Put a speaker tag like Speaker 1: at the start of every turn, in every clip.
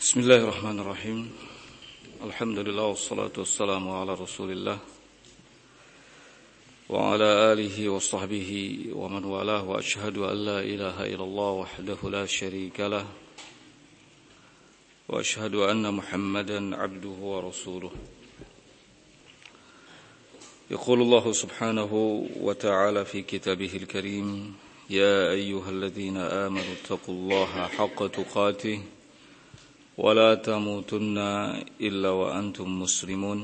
Speaker 1: Bismillahirrahmanirrahim. Alhamdulillah wassalatu wassalamu ala Rasulillah wa ala alihi wa sahbihi wa man walah wa ashhadu an la ilaha illallah wahdahu la syarika lah wa ashhadu anna Muhammadan abduhu wa rasuluh. Yaqulu Allah subhanahu wa ta'ala fi kitabihil karim, ya ayyuhalladzina amanu taqullaha haqqa tuqatih ولا تموتن إلا وأنتم مسلمون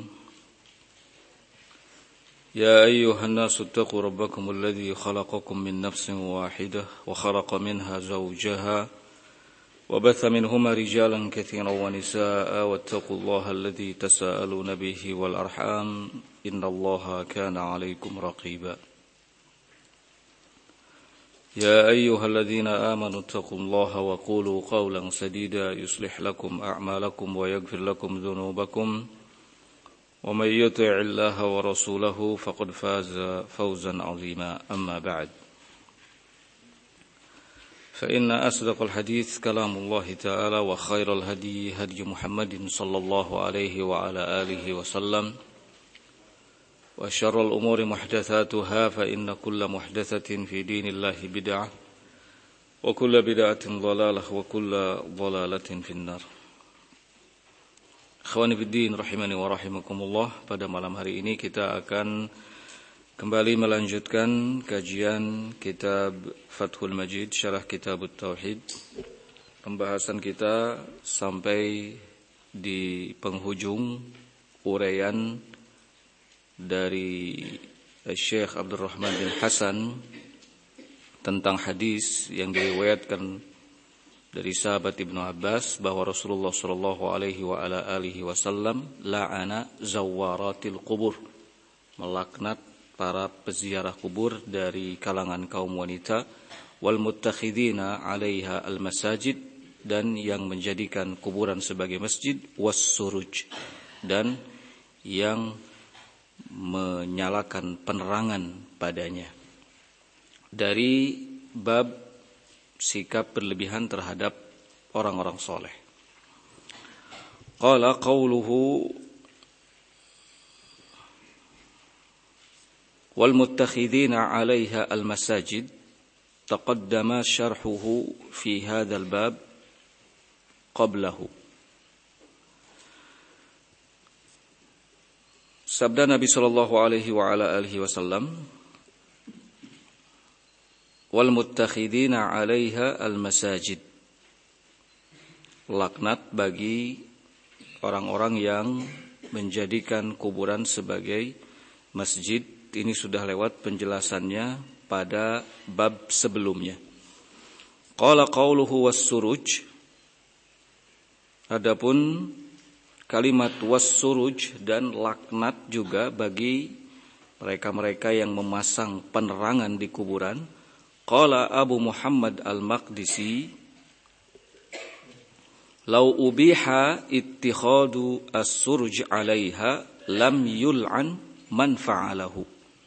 Speaker 1: يا أيها الناس اتقوا ربكم الذي خلقكم من نفس واحدة وخلق منها زوجها وبث منهما رجالا كثيرا ونساء واتقوا الله الذي تساءلون به والأرحام إن الله كان عليكم رقيبا يا أيها الذين آمنوا اتقوا الله وقولوا قولا سديدا يصلح لكم أعمالكم ويغفر لكم ذنوبكم ومن يطع الله ورسوله فقد فاز فوزا عظيما أما بعد فإن أصدق الحديث كلام الله تعالى وخير الهدي هدي محمد صلى الله عليه وعلى آله وسلم وشر الأمور محدثاتها فإن كل محدثة في دين الله بدعة وكل بدعة ضلالة وكل ضلالة في النار. Akhwani fiddin rahimani wa rahimakumullah, pada malam hari ini kita akan kembali melanjutkan kajian kitab Fathul Majid Syarah Kitab Tauhid. Pembahasan kita sampai di penghujung uraian dari Syekh Abdurrahman bin Hasan tentang hadis yang diriwayatkan dari sahabat Ibnu Abbas bahwa Rasulullah sallallahu alaihi wa ala alihi wasallam la'ana zawaratil qubur, melaknat para peziarah kubur dari kalangan kaum wanita, wal muttakhidina 'alaiha al masajid, dan yang menjadikan kuburan sebagai masjid, was suruj, dan yang menyalakan penerangan padanya. Dari bab sikap berlebihan terhadap orang-orang soleh. Qala qawluhu wal muttakhidina 'alaiha al masajid taqaddama syarhuhu fi hadzal bab qablahu. Sabda Nabi sallallahu alaihi wa ala alihi wasallam, wal muttakhidina 'alaiha al masajid, laknat bagi orang-orang yang menjadikan kuburan sebagai masjid. Ini sudah lewat penjelasannya pada bab sebelumnya. Qala qauluhu was suruj, adapun kalimat was-suruj dan laknat juga bagi mereka-mereka yang memasang penerangan di kuburan. Qala Abu Muhammad Al-Maqdisi, law ubiha ittikhadu as-suruj 'alaiha lam yul'an man fa'alahu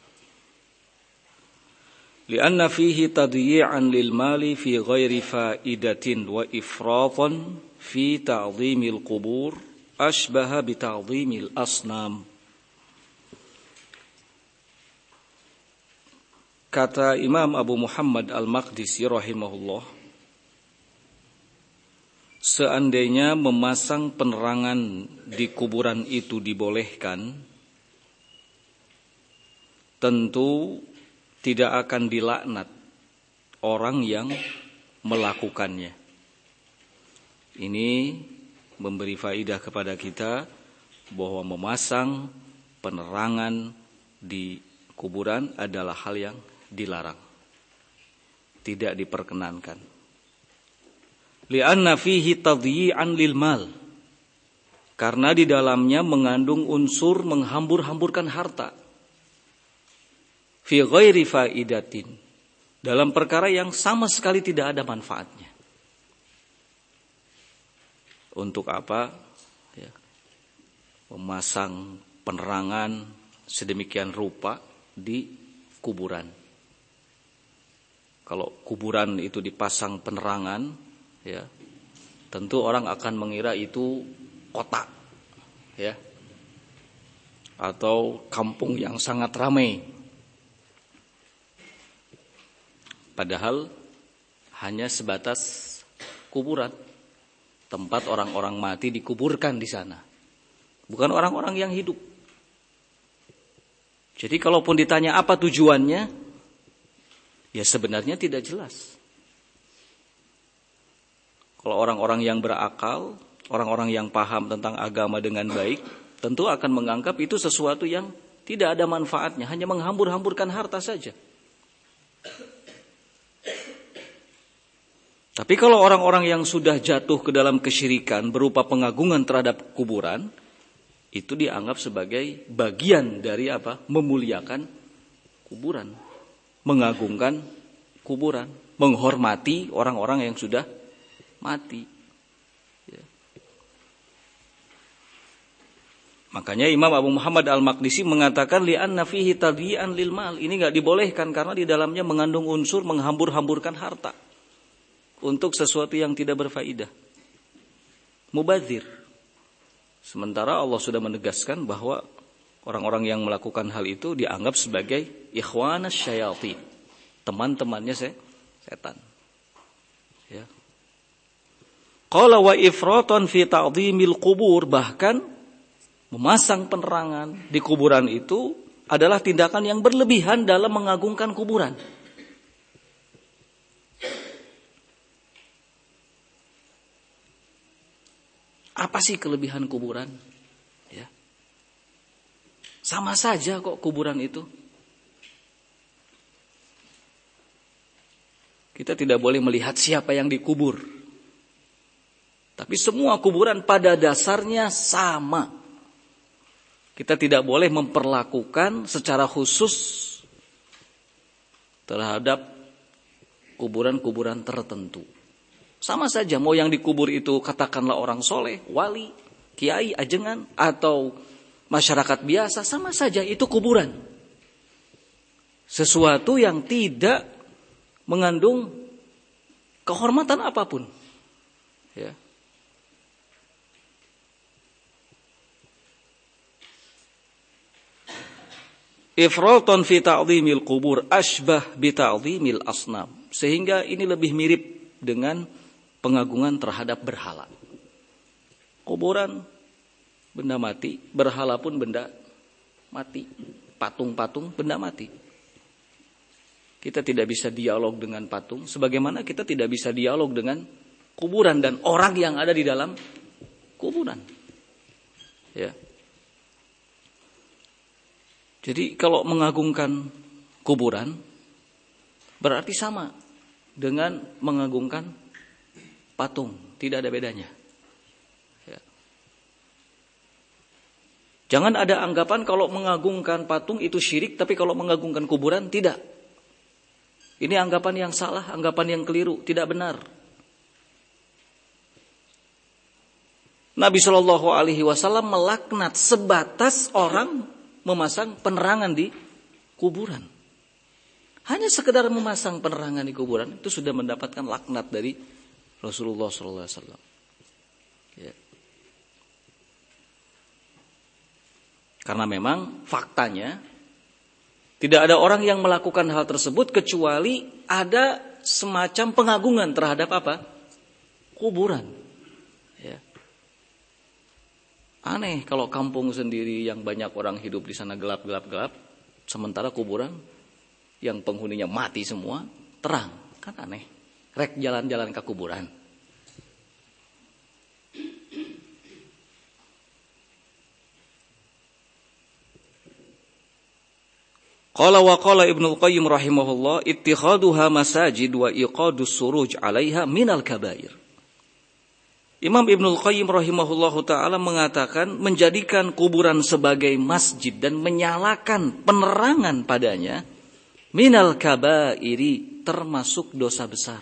Speaker 1: li'anna fihi tadyi'an lil mali fi ghairi fa'idatin wa ifratan fi ta'dhimil qubur ashbaha bita'dhimil asnam. Kata Imam Abu Muhammad Al-Maqdisi rahimahullah, seandainya memasang penerangan di kuburan itu dibolehkan, tentu tidak akan dilaknat orang yang melakukannya. Ini memberi faidah kepada kita bahwa memasang penerangan di kuburan adalah hal yang dilarang, tidak diperkenankan. Li'anna fihi tadyi'an lil mal, karena di dalamnya mengandung unsur menghambur-hamburkan harta. Fi ghairi faidatin, dalam perkara yang sama sekali tidak ada manfaatnya. Untuk apa? Ya, memasang penerangan sedemikian rupa di kuburan. Kalau kuburan itu dipasang penerangan, ya, tentu orang akan mengira itu kota, ya, atau kampung yang sangat ramai. Padahal hanya sebatas kuburan, tempat orang-orang mati dikuburkan di sana, bukan orang-orang yang hidup. Jadi kalaupun ditanya apa tujuannya, ya sebenarnya tidak jelas. Kalau orang-orang yang berakal, orang-orang yang paham tentang agama dengan baik, tentu akan menganggap itu sesuatu yang tidak ada manfaatnya, hanya menghambur-hamburkan harta saja. Tapi kalau orang-orang yang sudah jatuh ke dalam kesyirikan berupa pengagungan terhadap kuburan, itu dianggap sebagai bagian dari apa? Memuliakan kuburan, mengagungkan kuburan, menghormati orang-orang yang sudah mati. Ya. Makanya Imam Abu Muhammad Al-Maqdisi mengatakan li'anna fihi tadyi'an lil mal. Ini enggak dibolehkan karena di dalamnya mengandung unsur menghambur-hamburkan harta untuk sesuatu yang tidak berfaedah. Mubadzir. Sementara Allah sudah menegaskan bahwa orang-orang yang melakukan hal itu dianggap sebagai ikhwanas syayatin, teman-temannya setan. Ya. Qala wa ifratan fi ta'dhimil qubur, bahkan memasang penerangan di kuburan itu adalah tindakan yang berlebihan dalam mengagungkan kuburan. Apa sih kelebihan kuburan? Ya. Sama saja kok kuburan itu. Kita tidak boleh melihat siapa yang dikubur. Tapi semua kuburan pada dasarnya sama. Kita tidak boleh memperlakukan secara khusus terhadap kuburan-kuburan tertentu. Sama saja mau yang dikubur itu katakanlah orang soleh, wali, kiai, ajengan, atau masyarakat biasa, sama saja itu kuburan. Sesuatu yang tidak mengandung kehormatan apapun. Ya. Ifratun fi ta'dhimil qubur ashbah bi ta'dhimil asnam. Sehingga ini lebih mirip dengan pengagungan terhadap berhala. Kuburan benda mati, berhala pun benda mati, patung-patung benda mati. Kita tidak bisa dialog dengan patung, sebagaimana kita tidak bisa dialog dengan kuburan dan orang yang ada di dalam kuburan. Ya. Jadi kalau mengagungkan kuburan berarti sama dengan mengagungkan patung, tidak ada bedanya. Ya. Jangan ada anggapan kalau mengagungkan patung itu syirik, tapi kalau mengagungkan kuburan tidak. Ini anggapan yang salah, anggapan yang keliru, tidak benar. Nabi Shallallahu Alaihi Wasallam melaknat sebatas orang memasang penerangan di kuburan. Hanya sekedar memasang penerangan di kuburan itu sudah mendapatkan laknat dari Rasulullah Sallallahu Alaihi Wasallam. Ya. Karena memang faktanya tidak ada orang yang melakukan hal tersebut kecuali ada semacam pengagungan terhadap apa? Kuburan. Ya. Aneh kalau kampung sendiri yang banyak orang hidup di sana gelap, sementara kuburan yang penghuninya mati semua terang, kan aneh. Rek jalan-jalan ke kuburan. Qala wa qala Ibnu Qayyim rahimahullah ittikhaduha masajid wa iqadus suruj 'alaiha minal kabair. Imam Ibnu Qayyim rahimahullahu taala mengatakan menjadikan kuburan sebagai masjid dan menyalakan penerangan padanya minal kabairi, termasuk dosa besar.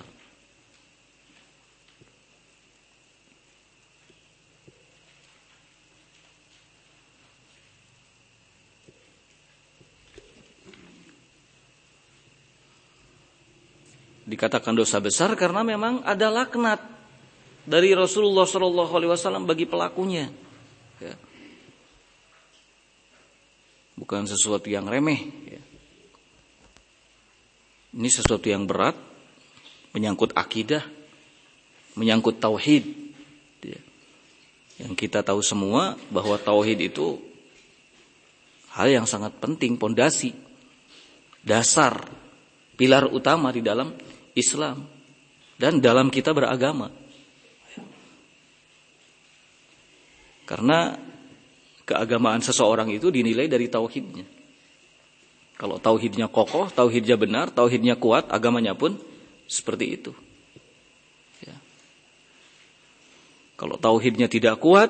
Speaker 1: Dikatakan dosa besar karena memang ada laknat dari Rasulullah SAW bagi pelakunya. Ya. Bukan sesuatu yang remeh. Ya. Ini sesuatu yang berat, menyangkut akidah, menyangkut tauhid. Ya. Yang kita tahu semua bahwa tauhid itu hal yang sangat penting, pondasi, dasar, pilar utama di dalam Islam dan dalam kita beragama. Karena keagamaan seseorang itu dinilai dari tauhidnya. Kalau tauhidnya kokoh, tauhidnya benar, tauhidnya kuat, agamanya pun seperti itu. Ya. Kalau tauhidnya tidak kuat,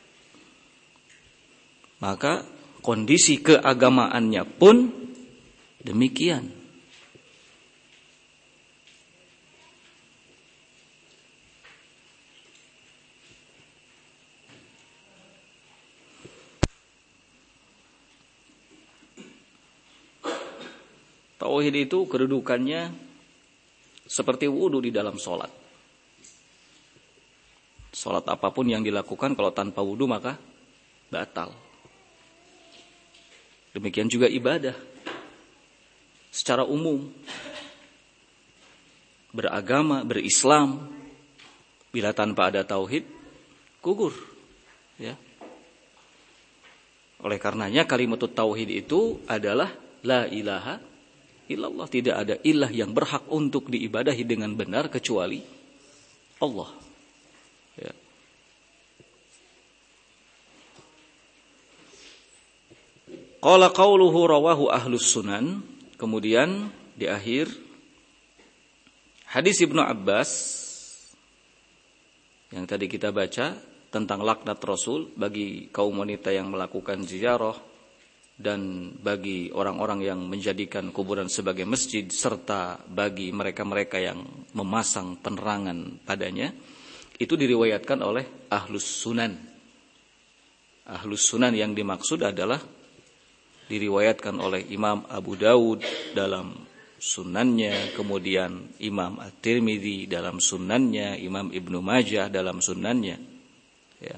Speaker 1: maka kondisi keagamaannya pun demikian. Tauhid itu kedudukannya seperti wudu di dalam sholat. Sholat apapun yang dilakukan kalau tanpa wudu maka batal. Demikian juga ibadah. Secara umum, beragama, berislam, bila tanpa ada tauhid, gugur. Ya. Oleh karenanya kalimat tauhid itu adalah la ilaha illallah, tidak ada ilah yang berhak untuk diibadahi dengan benar kecuali Allah. Ya. Qala qauluhu rawahu ahlus sunan. Kemudian di akhir hadis Ibnu Abbas yang tadi kita baca tentang laknat Rasul bagi kaum wanita yang melakukan ziarah dan bagi orang-orang yang menjadikan kuburan sebagai masjid, serta bagi mereka-mereka yang memasang penerangan padanya, itu diriwayatkan oleh Ahlus Sunan. Ahlus Sunan yang dimaksud adalah diriwayatkan oleh Imam Abu Dawud dalam sunannya, kemudian Imam At-Tirmidzi dalam sunannya, Imam Ibnu Majah dalam sunannya. Ya.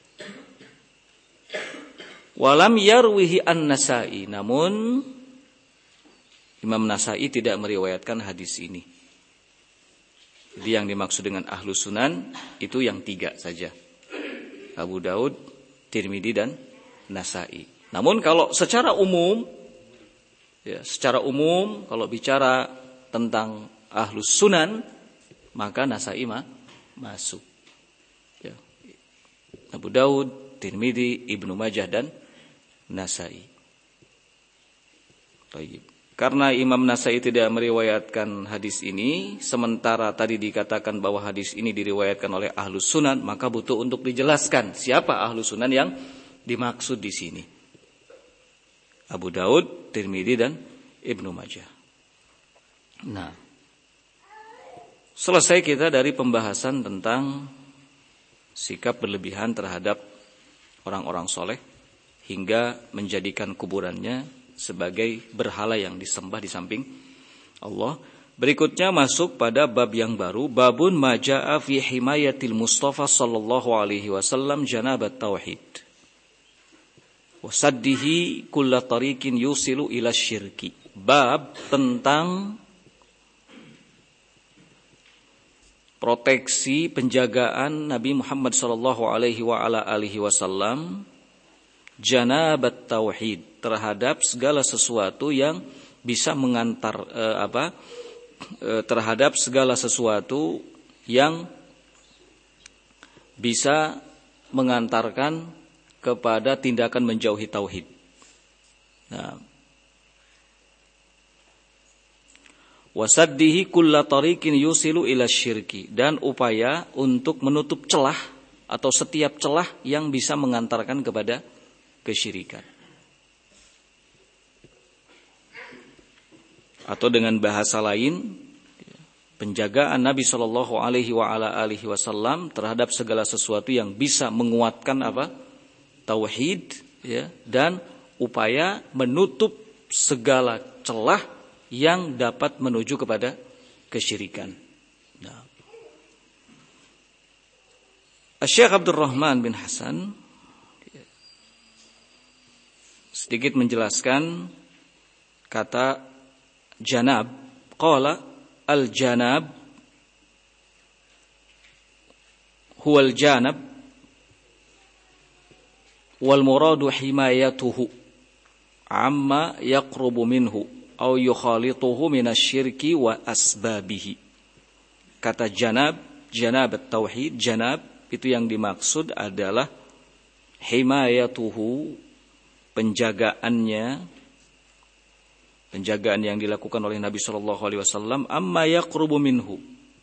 Speaker 1: Walam yarwihi an-Nasa'i, namun Imam Nasai tidak meriwayatkan hadis ini. Jadi yang dimaksud dengan Ahlus Sunan itu yang 3 saja. Abu Daud, Tirmidzi dan Nasai. Namun kalau secara umum, ya, secara umum kalau bicara tentang Ahlus Sunan, maka Nasai masuk. Ya. Abu Daud, Tirmidzi, Ibnu Majah dan Nasai. Baik. Karena Imam Nasai tidak meriwayatkan hadis ini, sementara tadi dikatakan bahwa hadis ini diriwayatkan oleh Ahlus Sunan, maka butuh untuk dijelaskan siapa Ahlus Sunan yang dimaksud di sini. Abu Daud, Tirmidzi dan Ibnu Majah. Nah, selesai kita dari pembahasan tentang sikap berlebihan terhadap orang-orang soleh hingga menjadikan kuburannya sebagai berhala yang disembah di samping Allah. Berikutnya masuk pada bab yang baru, babun maja'a fi himayatil Mustafa sallallahu alaihi wasallam janabat tauhid wa saddihi kulla tariqin yusilu ila syirki. Bab tentang proteksi penjagaan Nabi Muhammad sallallahu alaihi wa ala alihi wasallam janabat tauhid, terhadap segala sesuatu yang bisa mengantar terhadap segala sesuatu yang bisa mengantarkan kepada tindakan menjauhi tauhid. Nah, wasaddihi kulla tariqin yusilu ila syirki, dan upaya untuk menutup celah atau setiap celah yang bisa mengantarkan kepada kesyirikan. Atau dengan bahasa lain, penjagaan Nabi Shallallahu Alaihi Wasallam terhadap segala sesuatu yang bisa menguatkan tauhid, ya, dan upaya menutup segala celah yang dapat menuju kepada kesyirikan. Nah, Syekh Abdurrahman bin Hasan sedikit menjelaskan kata janab. Qala al-janab huwal janab wal muradu himayatuhu amma yaqrubu minhu aw yukhalituhu minasyirki wa asbabihi. Kata janab, janab at-tauhid, janab itu yang dimaksud adalah himayatuhu, penjagaan yang dilakukan oleh Nabi sallallahu alaihi wasallam, amma yaqrubu minhu,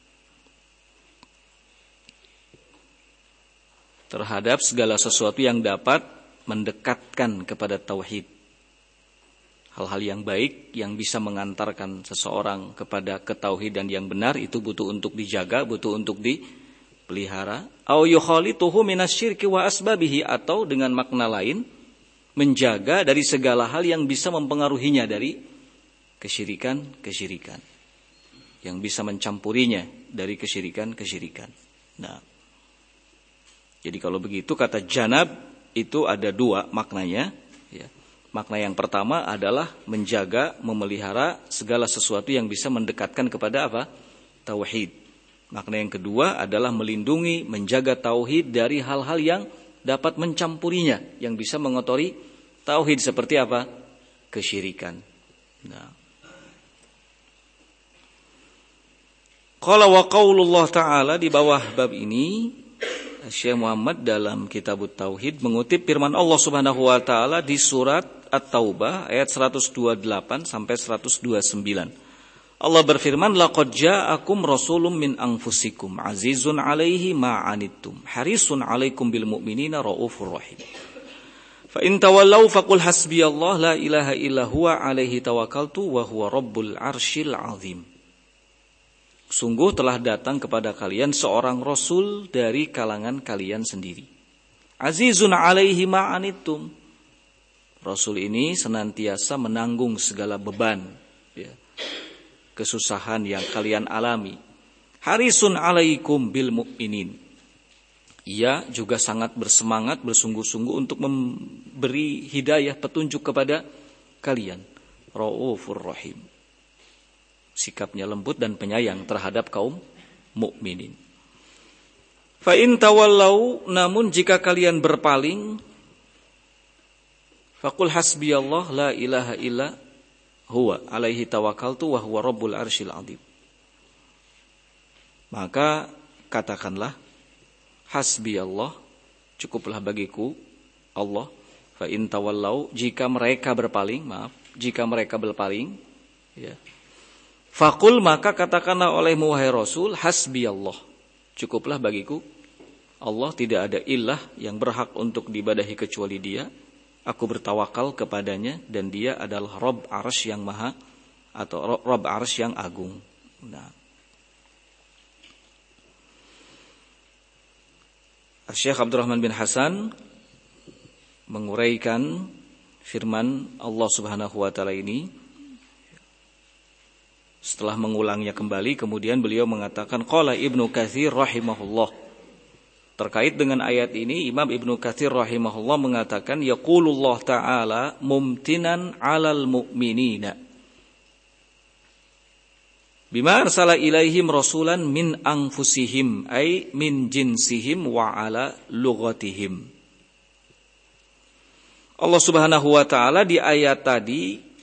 Speaker 1: terhadap segala sesuatu yang dapat mendekatkan kepada tauhid. Hal-hal yang baik yang bisa mengantarkan seseorang kepada ketauhidan yang benar itu butuh untuk dijaga, butuh untuk dipelihara. Au yukhalituhu minasyirki wa asbabihi, atau dengan makna lain menjaga dari segala hal yang bisa mempengaruhinya dari kesyirikan, yang bisa mencampurinya dari kesyirikan. Nah, jadi kalau begitu kata janab itu ada dua maknanya. Ya. Makna yang pertama adalah menjaga, memelihara segala sesuatu yang bisa mendekatkan kepada apa? Tauhid. Makna yang kedua adalah melindungi, menjaga tauhid dari hal-hal yang dapat mencampurinya, yang bisa mengotori tauhid, seperti apa? Kesyirikan. Nah. Qala wa qaulullah ta'ala, di bawah bab ini Syekh Muhammad dalam Kitabut Tauhid mengutip firman Allah Subhanahu wa taala di surat At-Taubah ayat 128 sampai 129. Allah berfirman, laqad ja'akum rasulun min anfusikum azizun 'alaihi ma 'anittum harisun 'alaikum bil mu'minina raufur rahim. Fa in tawallaw faqul hasbiyallah la ilaha illa huwa 'alaihi tawakkaltu wa huwa rabbul 'arsyil 'azim. Sungguh telah datang kepada kalian seorang rasul dari kalangan kalian sendiri. Azizun 'alaihi ma 'anittum. Rasul ini senantiasa menanggung segala beban, ya, kesusahan yang kalian alami. Harisun 'alaikum bil mu'minin. Ia juga sangat bersemangat, bersungguh-sungguh untuk memberi hidayah, petunjuk kepada kalian. Raufur rahim. Sikapnya lembut dan penyayang terhadap kaum mukminin. Fa in tawallau, namun jika kalian berpaling, faqul hasbiyallah la ilaha illa huwa alaihi tawakkaltu wa huwa rabbul arsyil azim. Maka katakanlah, hasbiyallah, cukuplah bagiku Allah. Fa in tawallau, jika mereka berpaling, ya. Faqul, maka katakanlah olehmu wahai Rasul, hasbiyallah, cukuplah bagiku Allah, tidak ada ilah yang berhak untuk diibadahi kecuali Dia. Aku bertawakal kepadanya dan Dia adalah Rabb Arsy yang maha, atau Rabb Arsy yang agung. Nah, Syekh Abdurrahman bin Hasan menguraikan firman Allah Subhanahu wa taala ini. Setelah mengulangnya kembali, kemudian beliau mengatakan, qala Ibnu Katsir rahimahullah. Terkait dengan ayat ini, Imam Ibnu Katsir rahimahullah mengatakan, yaqulullah ta'ala mumtinan 'alal mu'minina bima arsala ilaihim rasulan min anfusihim ay min jinsihim wa 'ala lughatihim. Allah Subhanahu wa taala di ayat tadi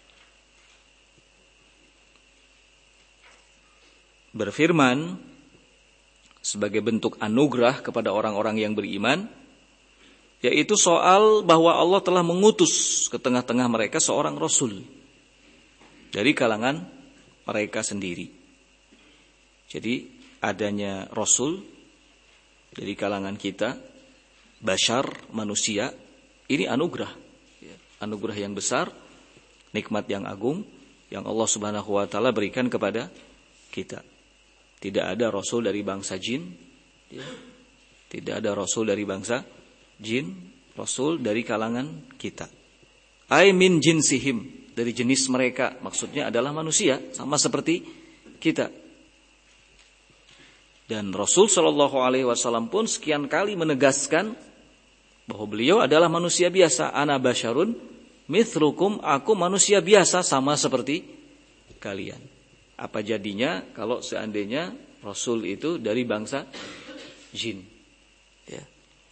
Speaker 1: berfirman sebagai bentuk anugerah kepada orang-orang yang beriman, yaitu soal bahwa Allah telah mengutus ke tengah-tengah mereka seorang rasul dari kalangan mereka sendiri. Jadi adanya rasul dari kalangan kita, bashar, manusia, ini anugerah, anugerah yang besar, nikmat yang agung yang Allah Subhanahu wa taala berikan kepada kita. Tidak ada rasul dari bangsa jin, ya. Tidak ada rasul dari bangsa jin, rasul dari kalangan kita. Ai min jinsihim, dari jenis mereka, maksudnya adalah manusia, sama seperti kita. Dan Rasul Shallallahu Alaihi Wasallam pun sekian kali menegaskan bahwa beliau adalah manusia biasa. Ana basyarun mithlukum, aku manusia biasa sama seperti kalian. Apa jadinya kalau seandainya Rasul itu dari bangsa jin? Ya.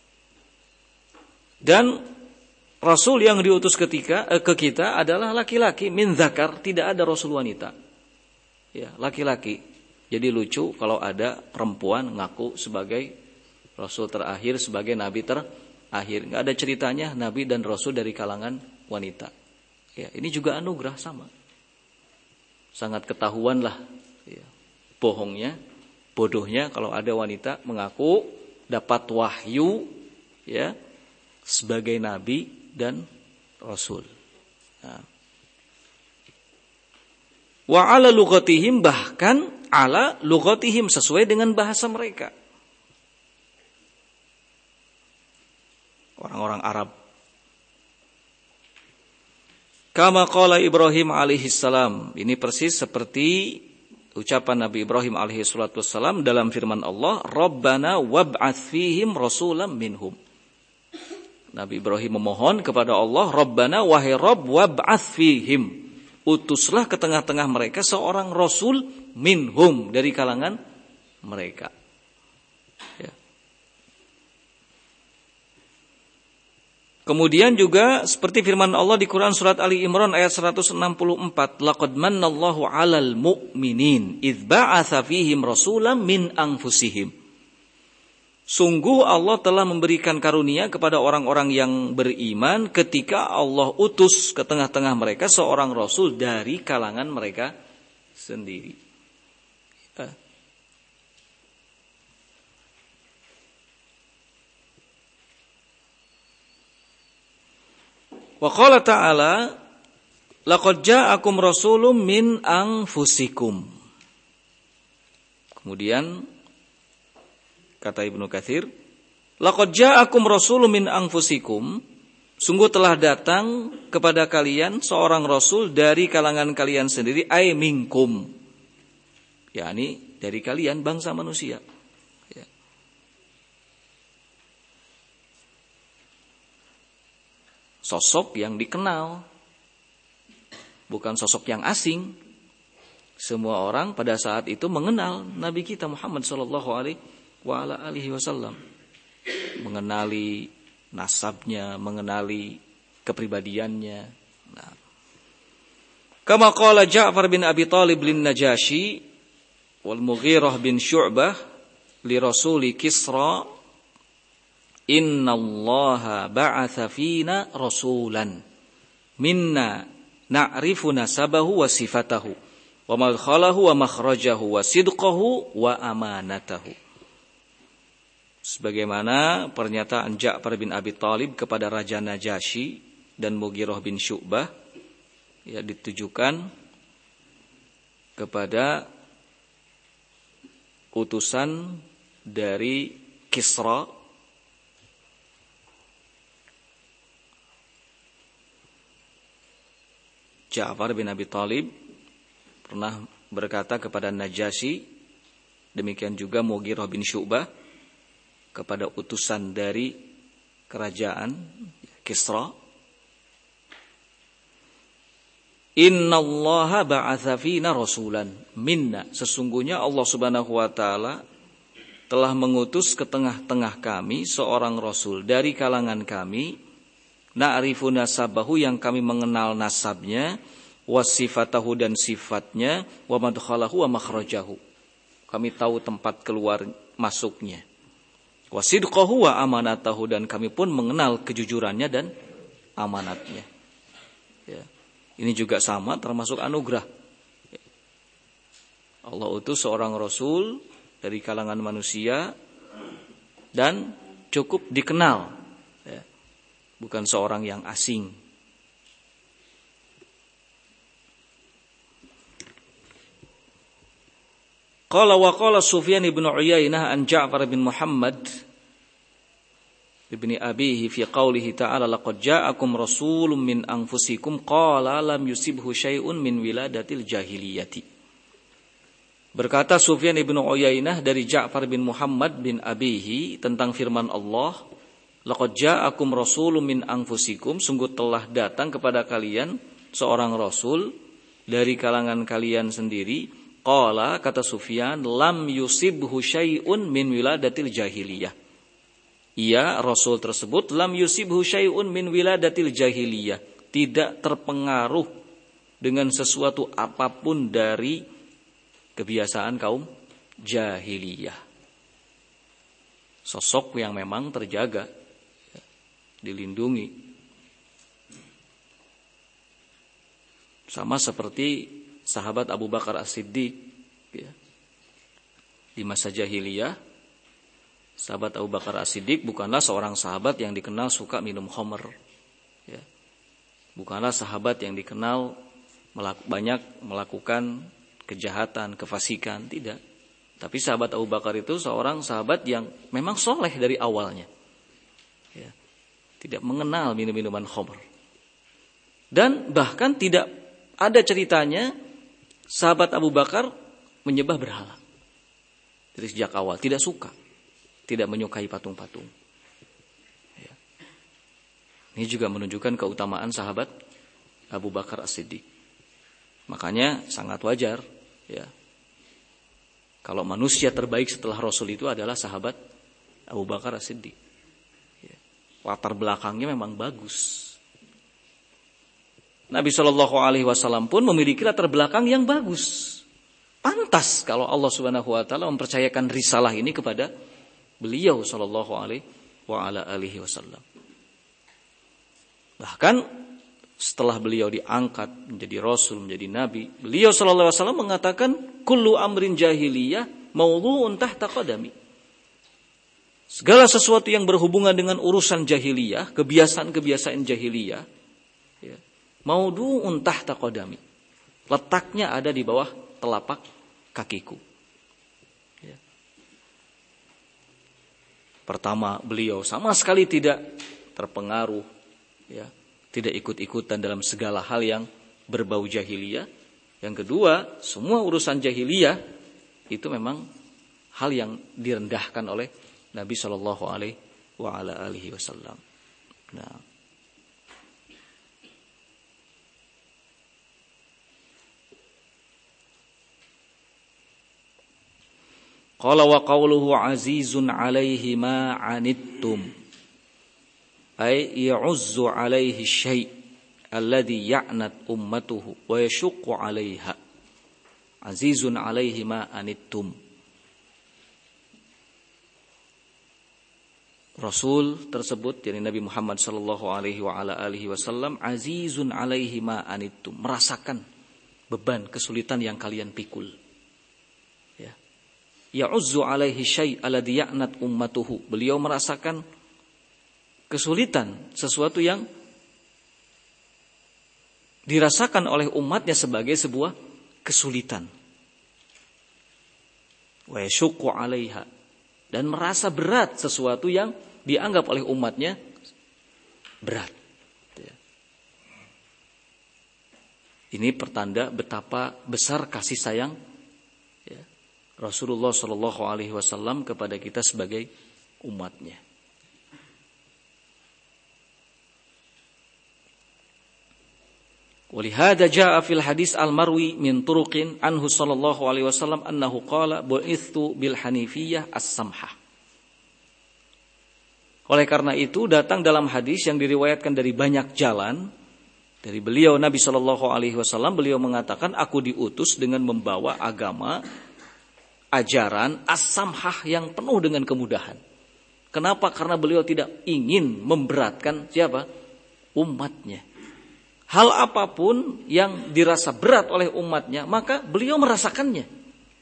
Speaker 1: Dan Rasul yang diutus ke kita adalah laki-laki, min dzakar, tidak ada Rasul wanita. Ya, laki-laki. Jadi lucu kalau ada perempuan ngaku sebagai Rasul terakhir, sebagai Nabi terakhir. Nggak ada ceritanya Nabi dan Rasul dari kalangan wanita. Ya, ini juga anugerah sama. Sangat ketahuan lah ya, bodohnya kalau ada wanita mengaku dapat wahyu ya sebagai Nabi dan Rasul. Nah. Wa ala lughatihim, bahkan ala lughatihim, sesuai dengan bahasa mereka. Orang-orang Arab. Kama qala Ibrahim alaihissalam. Ini persis seperti ucapan Nabi Ibrahim alaihissalam dalam firman Allah, Rabbana wab'ats fihim rasulam minhum. Nabi Ibrahim memohon kepada Allah, Rabbana, wahai Rabb, wab'ats fihim, utuslah ke tengah-tengah mereka seorang Rasul minhum, dari kalangan mereka. Ya. Kemudian juga seperti firman Allah di Quran surat Ali Imran ayat 164, laqad mannallahu 'alal mu'minin idz ba'atsa fihim rasulan min anfusihim. Sungguh Allah telah memberikan karunia kepada orang-orang yang beriman ketika Allah utus ke tengah-tengah mereka seorang Rasul dari kalangan mereka sendiri. Wa qala ta'ala, laqad ja'akum rasulun min anfusikum. Kemudian kata Ibnu Katsir, laqad ja'akum rasulun min anfusikum, sungguh telah datang kepada kalian seorang rasul dari kalangan kalian sendiri, ay minkum, yakni dari kalian bangsa manusia. Ya. Sosok yang dikenal, bukan sosok yang asing. Semua orang pada saat itu mengenal Nabi kita Muhammad sallallahu alaihi wasallam, mengenali nasabnya, mengenali kepribadiannya. Nah. Kama qala Ja'far bin Abi Thalib lin Najasyi wal Mughirah bin Syu'bah li Rasuli Kisra, innallaha ba'atsa fina rasulan minna na'rifu nasabahu wa sifatahu wa madkhalahu wa makhrajahu wa sidqahu wa amanatahu. Sebagaimana pernyataan Ja'far bin Abi Thalib kepada Raja Najasyi dan Mughirah bin Syu'bah, ya, ditujukan kepada utusan dari Kisra, Ja'far bin Abi Thalib pernah berkata kepada Najasyi, demikian juga Mughirah bin Syu'bah kepada utusan dari kerajaan Kisra, innallaha ba'atsa fina rasulan minna, sesungguhnya Allah Subhanahu wa taala telah mengutus ke tengah-tengah kami seorang rasul dari kalangan kami, na'rifu nasabahu, yang kami mengenal nasabnya, wasifatahu, dan sifatnya, wa madkhalahu wa makhrajahu, kami tahu tempat keluar masuknya, wasidqahu wa amanatahu, dan kami pun mengenal kejujurannya dan amanatnya. Ya. Ini juga sama, termasuk anugerah. Allah utus seorang rasul dari kalangan manusia dan cukup dikenal, ya. Bukan seorang yang asing. Qala wa qala Sufyan ibn Uyainah an Ja'far bin Muhammad ibni abihi fi qawlihi ta'ala laqad ja'akum rasulun min anfusikum qala lam yusibhu syai'un min wiladatil jahiliyati. Berkata Sufyan ibnu Uyainah dari Ja'far bin Muhammad bin Abihi tentang firman Allah, laqad ja'akum rasulun min anfusikum, sungguh telah datang kepada kalian seorang rasul dari kalangan kalian sendiri. Qala, kata Sufyan, lam yusibhu syai'un min wiladatil jahiliyah. Ia, rasul tersebut, lam yusibhu syai'un min wiladatil jahiliyah, tidak terpengaruh dengan sesuatu apapun dari kebiasaan kaum jahiliyah. Sosok yang memang terjaga, dilindungi. Sama seperti sahabat Abu Bakar As-Siddiq. Di masa jahiliyah, sahabat Abu Bakar As-Siddiq bukanlah seorang sahabat yang dikenal suka minum khamr. Bukanlah sahabat yang dikenal banyak melakukan kejahatan, kefasikan, tidak. Tapi sahabat Abu Bakar itu seorang sahabat yang memang soleh dari awalnya. Tidak mengenal minum-minuman khamr. Dan bahkan tidak ada ceritanya sahabat Abu Bakar menyembah berhala. Dari sejak awal, tidak suka. Tidak menyukai patung-patung. Ini juga menunjukkan keutamaan sahabat Abu Bakar As-Siddiq. Makanya sangat wajar, kalau manusia terbaik setelah Rasul itu adalah sahabat Abu Bakar As-Siddiq. Latar belakangnya memang bagus. Nabi SAW pun memiliki latar belakang yang bagus. Pantas kalau Allah Subhanahu Wa Taala mempercayakan risalah ini kepada beliau SAW. Bahkan setelah beliau diangkat menjadi Rasul, menjadi Nabi, beliau SAW mengatakan, kullu amrin jahiliyah maudhu'un tahta qadami. Segala sesuatu yang berhubungan dengan urusan jahiliyah, kebiasaan-kebiasaan jahiliyah, maudhu'un tahta qadami. Letaknya ada di bawah telapak kakiku. Pertama, beliau sama sekali tidak terpengaruh, tidak ikut-ikutan dalam segala hal yang berbau jahiliyah. Yang kedua, semua urusan jahiliyah itu memang hal yang direndahkan oleh Nabi Shallallahu Alaihi Wasallam. Nah, qala wa qawluhu azizun alaihi ma anittum, ay ya'uzzu alaihi syai' alladhi ya'nat ummatuhu wa yashuqqu alaiha. Azizun alaihi ma anittum. Rasul tersebut, yakni Nabi Muhammad sallallahu alaihi wasallam, azizun alaihi ma anittum, merasakan beban, kesulitan yang kalian pikul. Ya'uzzu alaihi syai' alladhi ya'nat ummatuhu. Beliau merasakan kesulitan, sesuatu yang dirasakan oleh umatnya sebagai sebuah kesulitan. Wa yashuqqu 'alaiha, dan merasa berat sesuatu yang dianggap oleh umatnya berat. Ini pertanda betapa besar kasih sayang Rasulullah Shallallahu Alaihi Wasallam kepada kita sebagai umatnya. Walihada jaa fil hadis al-marwi min turuqin anhu sallallahu alaihi wasallam annahu qala bu'ithu bil hanifiyah as-samhah. Oleh karena itu datang dalam hadis yang diriwayatkan dari banyak jalan dari beliau Nabi sallallahu alaihi wasallam, beliau mengatakan, aku diutus dengan membawa agama, ajaran as-samhah yang penuh dengan kemudahan. Kenapa? Karena beliau tidak ingin memberatkan siapa? Umatnya. Hal apapun yang dirasa berat oleh umatnya, maka beliau merasakannya.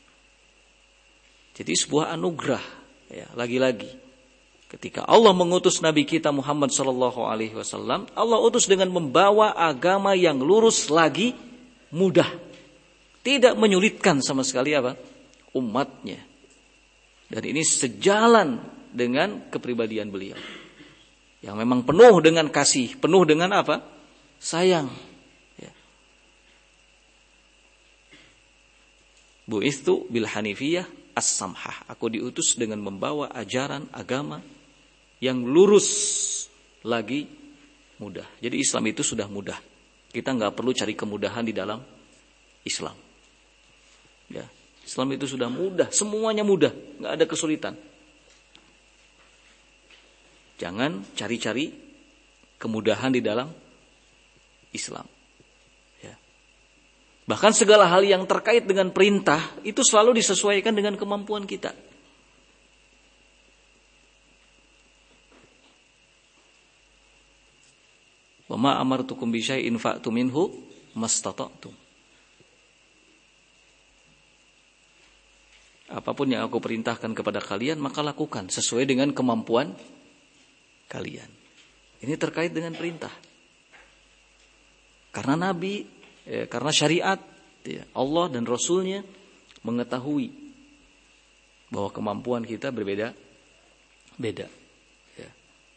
Speaker 1: Jadi sebuah anugerah, lagi-lagi. Ketika Allah mengutus Nabi kita Muhammad SAW, Allah utus dengan membawa agama yang lurus lagi mudah. Tidak menyulitkan sama sekali umatnya. Dan ini sejalan dengan kepribadian beliau. Yang memang penuh dengan kasih, penuh dengan sayang. Bu'itsu bil hanifiyah as-samhah. Aku diutus dengan membawa ajaran agama yang lurus lagi mudah. Jadi Islam itu sudah mudah. Kita nggak perlu cari kemudahan di dalam Islam. Ya, Islam itu sudah mudah, semuanya mudah, nggak ada kesulitan. Jangan cari-cari kemudahan di dalam Islam. Ya. Bahkan segala hal yang terkait dengan perintah itu selalu disesuaikan dengan kemampuan kita. Wa ma amartukum bi syai'in fa'tu minhu mastata'tum. Apapun yang aku perintahkan kepada kalian maka lakukan sesuai dengan kemampuan kalian. Ini terkait dengan perintah. Karena Nabi, karena syariat, Allah dan Rasulnya mengetahui bahwa kemampuan kita berbeda-beda. Ya.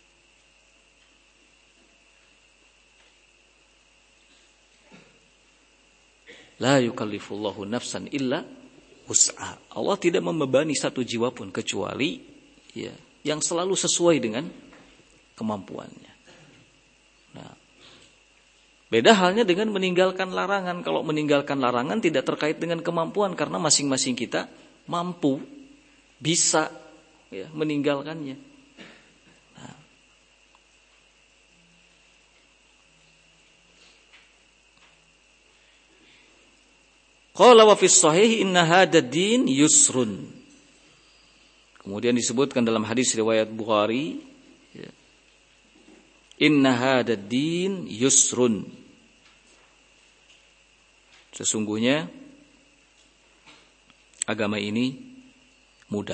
Speaker 1: La yukallifullahu nafsan illa wus'aha. Allah tidak membebani satu jiwa pun kecuali ya, yang selalu sesuai dengan kemampuannya. Nah, beda halnya dengan meninggalkan larangan. Kalau meninggalkan larangan tidak terkait dengan kemampuan karena masing-masing kita mampu, bisa ya, meninggalkannya. Nah. Qala wa fis sahih inna hadzal din yusrun. Kemudian disebutkan dalam hadis riwayat Bukhari ya, inna hadzal din yusrun. Sesungguhnya agama ini mudah.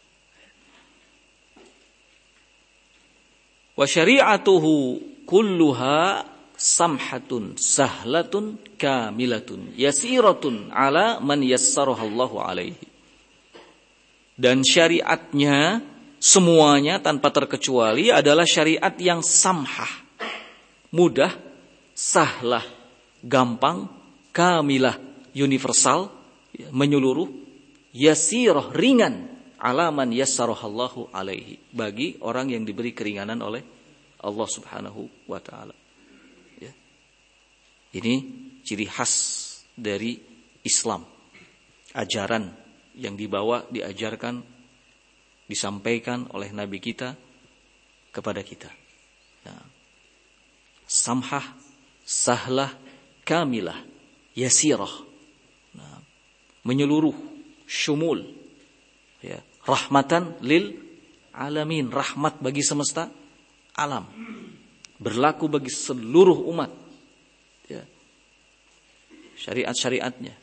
Speaker 1: Wa syari'atuhu kulluha samhatun sahlatun kamilatun yasiratun ala man yassarahallahu alaihi. Dan syariatnya semuanya tanpa terkecuali adalah syariat yang samhah, mudah, sahlah, gampang, kamilah, universal, menyeluruh, yasirah, ringan, alaman yassarahallahu alaihi, bagi orang yang diberi keringanan oleh Allah Subhanahu wa taala. Ya. Ini ciri khas dari Islam. Ajaran yang dibawa, diajarkan, disampaikan oleh Nabi kita kepada kita. Nah, samhah, sahlah, kamilah, yasirah. Nah, menyeluruh, syumul. Ya, rahmatan lil alamin, rahmat bagi semesta alam. Berlaku bagi seluruh umat. Ya. Syariat-syariatnya.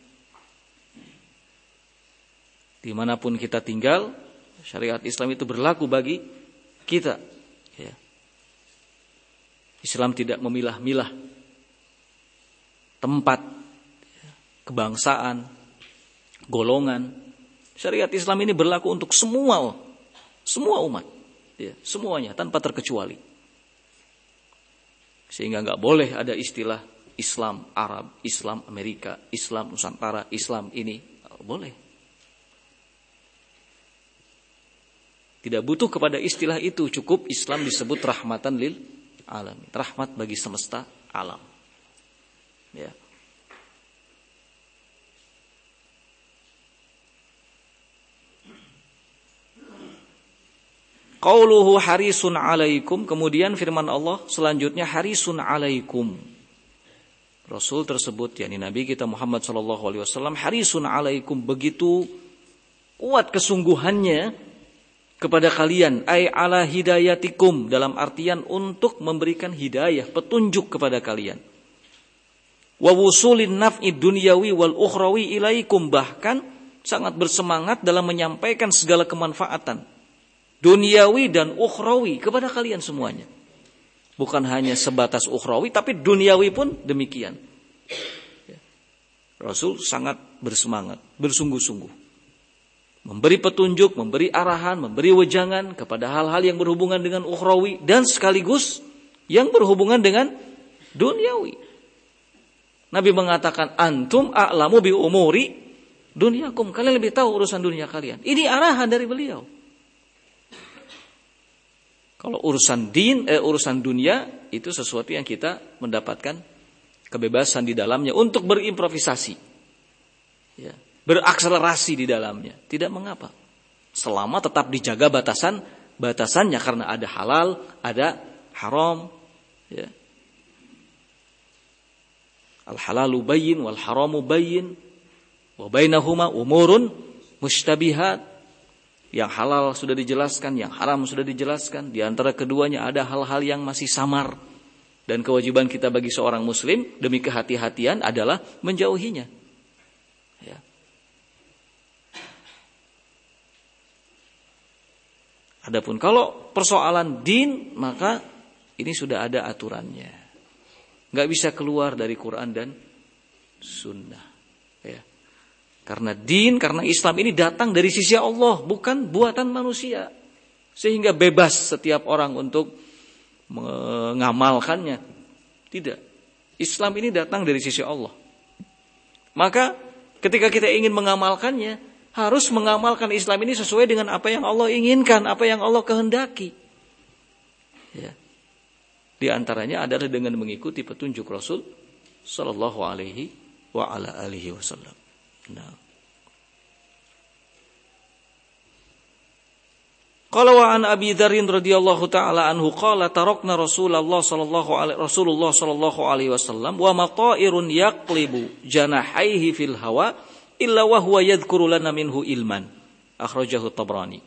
Speaker 1: Dimanapun kita tinggal, syariat Islam itu berlaku bagi kita. Ya. Islam tidak memilah-milah tempat, kebangsaan, golongan. Syariat Islam ini berlaku untuk semua umat, ya, semuanya tanpa terkecuali. Sehingga nggak boleh ada istilah Islam Arab, Islam Amerika, Islam Nusantara, Islam ini boleh. Tidak butuh kepada istilah itu, cukup Islam disebut rahmatan lil alamin, rahmat bagi semesta alam. Ya. Qauluhu harisun alaikum, kemudian firman Allah selanjutnya harisun alaikum. Rasul tersebut, yakni Nabi kita Muhammad sallallahu alaihi wasallam, harisun alaikum, begitu kuat kesungguhannya kepada kalian, ay ala hidayatikum, dalam artian untuk memberikan hidayah, petunjuk kepada kalian. Wa wusulin naf'i dunyawi wal ukhrawi ilaikum, bahkan sangat bersemangat dalam menyampaikan segala kemanfaatan duniawi dan ukhrawi kepada kalian semuanya. Bukan hanya sebatas ukhrawi, tapi duniawi pun demikian. Rasul sangat bersemangat, bersungguh-sungguh memberi petunjuk, memberi arahan, memberi wejangan kepada hal-hal yang berhubungan dengan ukhrawi dan sekaligus yang berhubungan dengan duniawi. Nabi mengatakan, antum a'lamu bi umuri dunyakum, kalian lebih tahu urusan dunia kalian. Ini arahan dari beliau. Kalau urusan urusan dunia itu sesuatu yang kita mendapatkan kebebasan di dalamnya untuk berimprovisasi, ya, berakselerasi di dalamnya, tidak mengapa, selama tetap dijaga batasannya, karena ada halal, ada haram, ya. Al halalu bayyin wal haramu bayyin wa bainahuma umurun mushtabihat. Yang halal sudah dijelaskan, yang haram sudah dijelaskan. Di antara keduanya ada hal-hal yang masih samar. Dan kewajiban kita bagi seorang muslim demi kehati-hatian adalah menjauhinya. Ya. Adapun kalau persoalan din, maka ini sudah ada aturannya. Nggak bisa keluar dari Quran dan Sunnah. Ya. Karena karena Islam ini datang dari sisi Allah, bukan buatan manusia. Sehingga bebas setiap orang untuk mengamalkannya. Tidak. Islam ini datang dari sisi Allah. Maka ketika kita ingin mengamalkannya, harus mengamalkan Islam ini sesuai dengan apa yang Allah inginkan, apa yang Allah kehendaki. Ya. Di antaranya adalah dengan mengikuti petunjuk Rasul sallallahu alaihi wa ala alihi wasallam. Nah. Qala wa an Abi Dzar radhiyallahu taala anhu qala tarakna Rasulullah sallallahu alaihi wasallam wa mata'irun yaqlibu janahaihi fil hawa illa wa huwa yadhkuru lana minhu ilman. Akhrajahu Tabrani.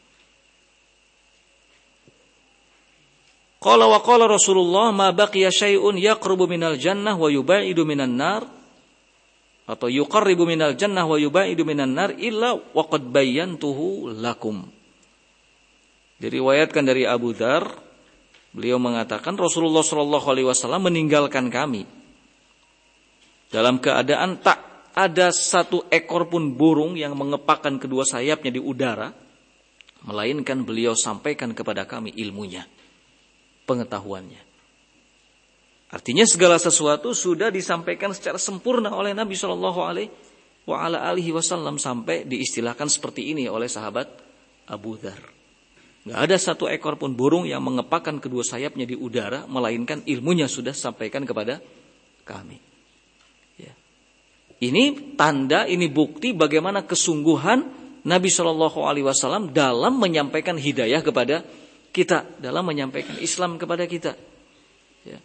Speaker 1: Qala wa qala Rasulullah ma baqiya syai'un yaqrubu minal jannah wa yubaidu minan nar atau yuqarribu minal jannah wa yubaidu minan nar illa wa qad bayyantuhu lakum. Diriwayatkan dari Abu Dzar, beliau mengatakan Rasulullah sallallahu alaihi wasallam meninggalkan kami dalam keadaan tak ada satu ekor pun burung yang mengepakkan kedua sayapnya di udara, melainkan beliau sampaikan kepada kami ilmunya, pengetahuannya. Artinya segala sesuatu sudah disampaikan secara sempurna oleh Nabi sallallahu alaihi wasallam sampai diistilahkan seperti ini oleh sahabat Abu Dzar. Nggak ada satu ekor pun burung yang mengepakkan kedua sayapnya di udara, melainkan ilmunya sudah sampaikan kepada kami. Ya. Ini tanda, ini bukti bagaimana kesungguhan Nabi Shallallahu Alaihi Wasallam dalam menyampaikan hidayah kepada kita, dalam menyampaikan Islam kepada kita. Ya.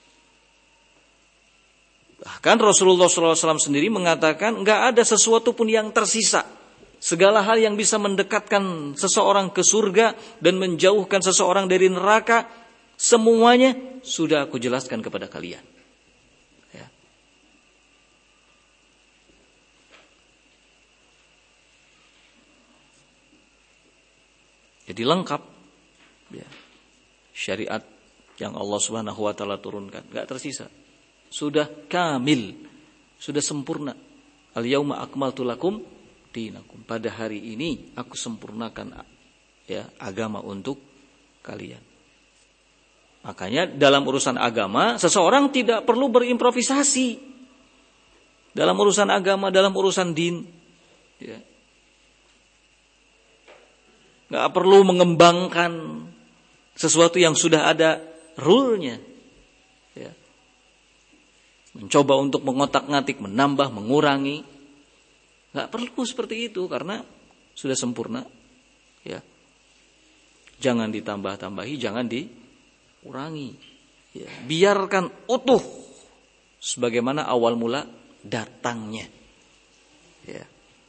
Speaker 1: Bahkan Rasulullah SAW sendiri mengatakan nggak ada sesuatu pun yang tersisa. Segala hal yang bisa mendekatkan seseorang ke surga dan menjauhkan seseorang dari neraka, semuanya sudah aku jelaskan kepada kalian. Ya. Jadi lengkap, ya. Syariat yang Allah Subhanahu Wa Taala turunkan, nggak tersisa, sudah kamil, sudah sempurna. Al yauma akmaltu lakum dinakum. Pada hari ini aku sempurnakan ya agama untuk kalian. Makanya dalam urusan agama seseorang tidak perlu berimprovisasi. Dalam urusan agama, dalam urusan din, ya. Nggak perlu mengembangkan sesuatu yang sudah ada rule-nya. Ya. Mencoba untuk mengotak-ngatik, menambah, mengurangi. Nggak perlu seperti itu karena sudah sempurna. Ya. Jangan ditambah-tambahi, jangan dikurangi. Ya. Biarkan utuh sebagaimana awal mula datangnya. Ya.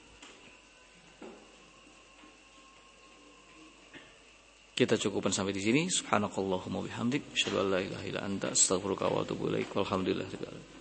Speaker 1: Kita cukupkan sampai di sini. Subhanakallahumma bihamdik, asyhadu an la ilaha illa anta, astaghfiruka wa atubu ilaik. Walhamdulillah.